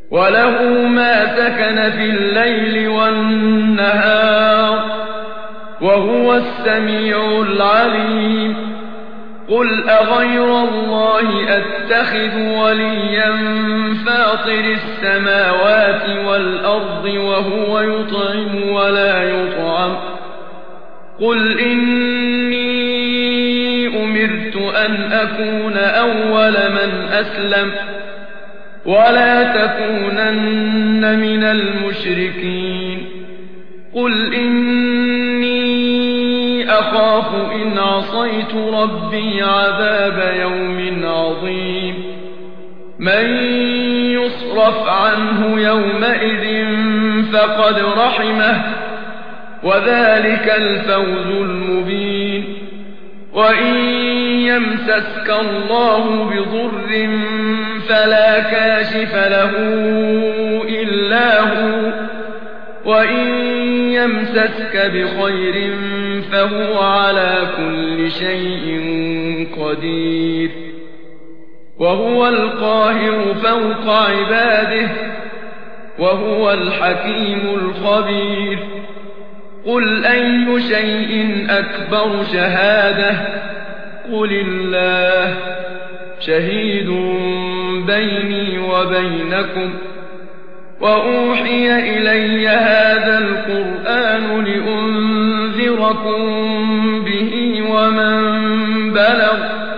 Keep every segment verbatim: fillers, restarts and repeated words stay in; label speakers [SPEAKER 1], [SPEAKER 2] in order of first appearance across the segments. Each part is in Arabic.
[SPEAKER 1] وله ما سكن في الليل والنهار وهو السميع العليم قل أغير الله أتخذ وليا فاطر السماوات والأرض وهو يطعم ولا يطعم قل إني أمرت أن أكون أول من أسلم ولا تكونن من المشركين قل إني أخاف إن عصيت ربي عذاب يوم عظيم من يصرف عنه يومئذ فقد رحمه وذلك الفوز المبين وإن يمسسك الله بضر فلا كاشف له إلا هو وإن يمسسك بخير فهو على كل شيء قدير وهو القاهر فوق عباده وهو الحكيم الخبير قل أي شيء أكبر شهادة قل الله شهيد بيني وبينكم وأوحي إلي هذا القرآن لأنذركم به ومن بلغ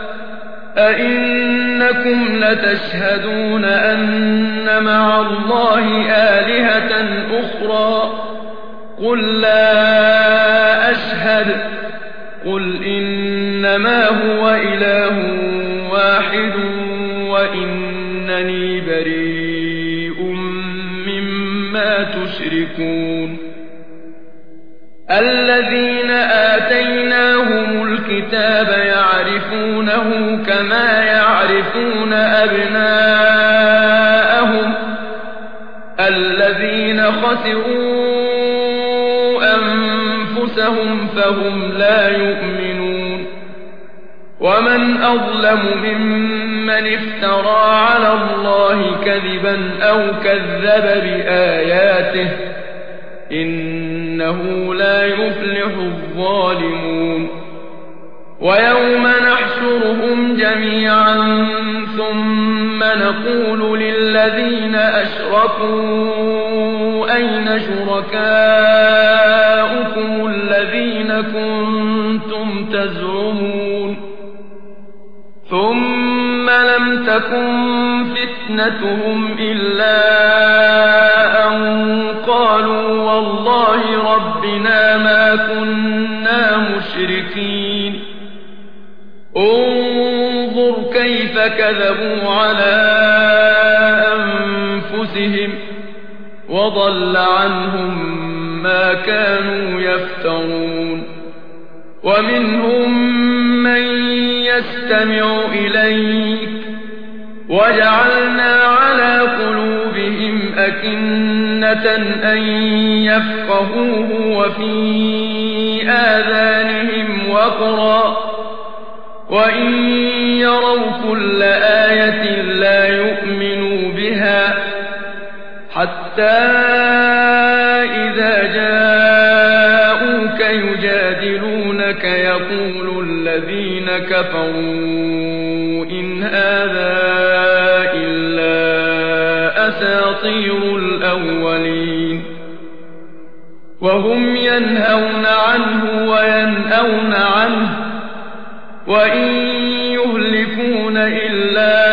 [SPEAKER 1] أئنكم لتشهدون أن مع الله آلهة أخرى قل لا أشهد قل إنما هو إله واحد وإنني بريء مما تشركون الذين آتيناهم الكتاب يعرفونه كما يعرفون أبناءهم الذين خسروا أنفسهم فهم لا يؤمنون ومن أظلم ممن افترى على الله كذبا أو كذب بآياته إنه لا يفلح الظالمون ويوم نحشرهم جميعا ثم نقول للذين أشركوا أين شركاؤكم الذين كنتم تزعمون ثم لم تكن فتنتهم إلا أن قالوا والله ربنا ما كنا مشركين انظر كيف كذبوا على أنفسهم وضل عنهم ما كانوا يفترون ومنهم من يستمع إليك وجعلنا على قلوبهم أكنة أن يفقهوه وفي آذانهم وقرا وإن يروا كل آية لا يؤمنوا بها حتى إذا جاءوك يجادلونك يقول الذين كفروا إن هذا إلا أساطير الأولين وهم ينهون عنه وينأون عنه وإن يهلكون إلا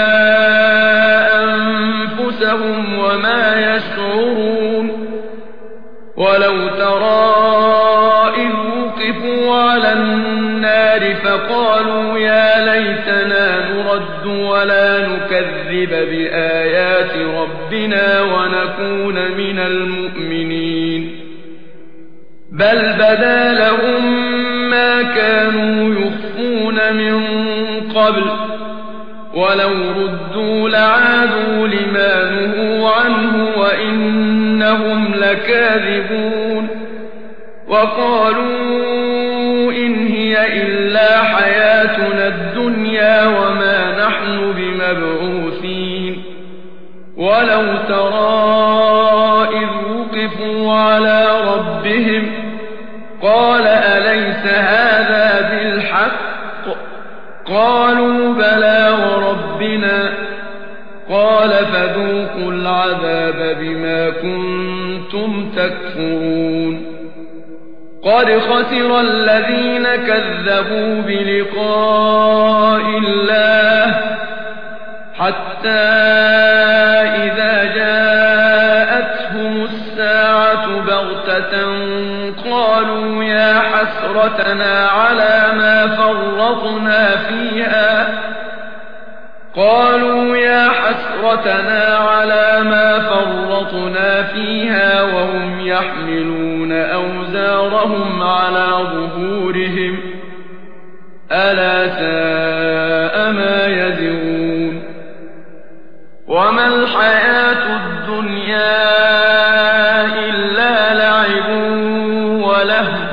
[SPEAKER 1] أنفسهم وما يشعرون ولو ترى إذ وقفوا على النار فقالوا يا ليتنا نرد ولا نكذب بآيات ربنا ونكون من المؤمنين بل بدا لهم ما كانوا يخفون من قبل ولو ردوا لعادوا لما نهوا عنه وإنهم لكاذبون وقالوا إن هي إلا حياتنا الدنيا وما نحن بمبعوثين ولو ولو ترى إذ وقفوا على ربهم قال أليس هذا بالحق قالوا بلى وربنا قال فذوقوا العذاب بما كنتم تكفرون قد خسر الذين كذبوا بلقاء الله حتى إذا جاءتهم الساعة بغتة قالوا يا حسرتنا على ما فرطنا فيها قالوا يا حسرتنا على ما فرطنا فيها وهم يحملون أوزارهم على ظهورهم ألا ساء ما يزرون وما الحياة الدنيا إلا لعب ولهو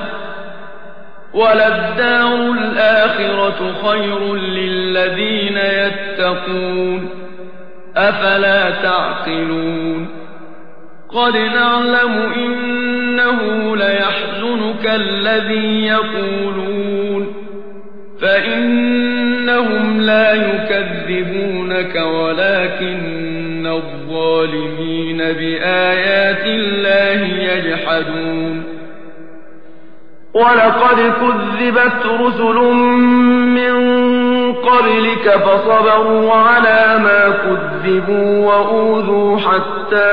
[SPEAKER 1] وللدار الآخرة خير للذين يتقون أفلا تعقلون قد نعلم إنه ليحزنك الذي يقولون فإنهم لا يكذبونك ولكن الظالمين بآيات الله يجحدون ولقد كذبت رسل من قبلك فصبروا على ما كذبوا وأوذوا حتى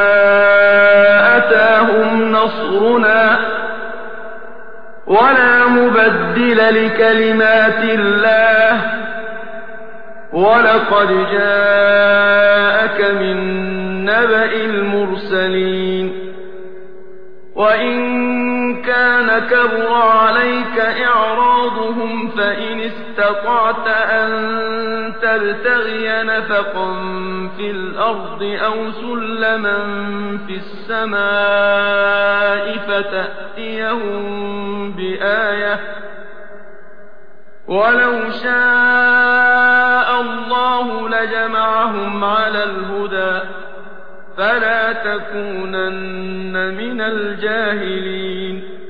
[SPEAKER 1] أتاهم نصرنا ولا مبدل لكلمات الله ولقد جاءك من نبأ المرسلين وإن كان كبر عليك إعراضهم فإن استطعت أن تبتغي نفقا في الأرض أو سلما في السماء فتأتيهم بآية ولو شاء الله لجمعهم على الهدى فلا تكونن من الجاهلين